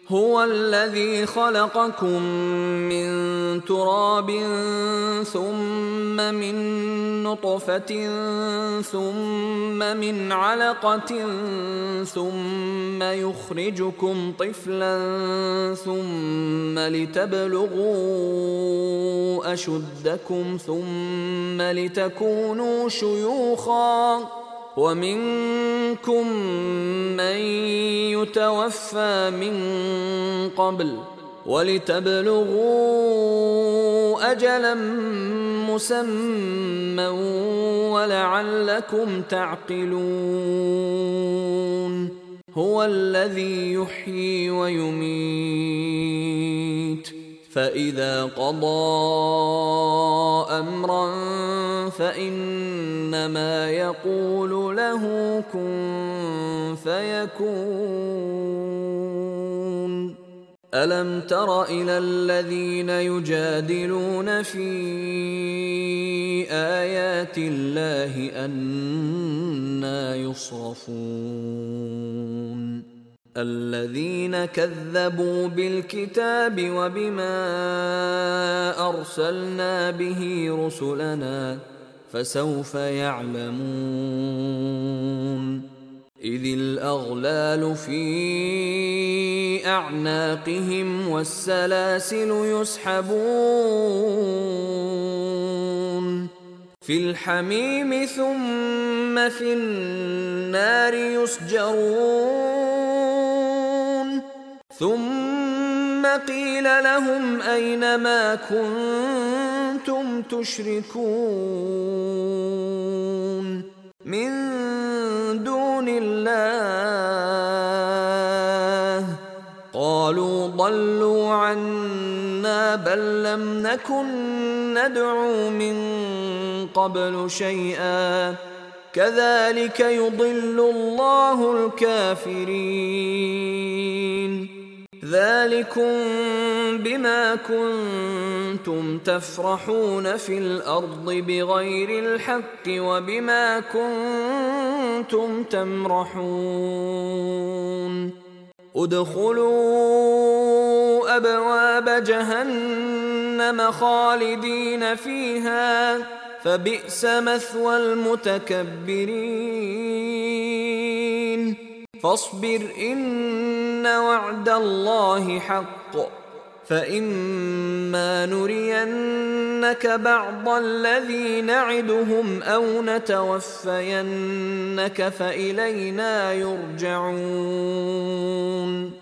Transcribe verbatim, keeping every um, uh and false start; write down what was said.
هو الذي خلقكم من تراب ثم من نطفة ثم من علقة ثم يخرجكم طفلا ثم لتبلغوا أشدكم ثم لتكونوا شيوخا ومنكم من يتوفى من قبل ولتبلغوا أجلا مسمى ولعلكم تعقلون هو الذي يحيي ويميت فإذا قضى أمرا فإنما يقول له كن فيكون ألم تر إلى الذين يجادلون في آيات الله أنى يصرفون الذين كذبوا بالكتاب وبما أرسلنا به رسلنا فسوف يعلمون إذ الأغلال في أعناقهم والسلاسل يسحبون في الحميم ثم في النار يسجرون ثم قيل لهم أين ما كنتم تشركون من دون الله قالوا ضلوا عنا بل لم نكن ندعو من قبل شيئا كذلك يضل الله الكافرين ذلكم بما كنتم تفرحون في الأرض بغير الحق وبما كنتم تمرحون ادخلوا أبواب جهنم خالدين فيها فبئس مثوى المتكبرين فاصبر إن وعد الله حق فإما نرينك بعض الذي نعدهم أو نتوفينك فإلينا يرجعون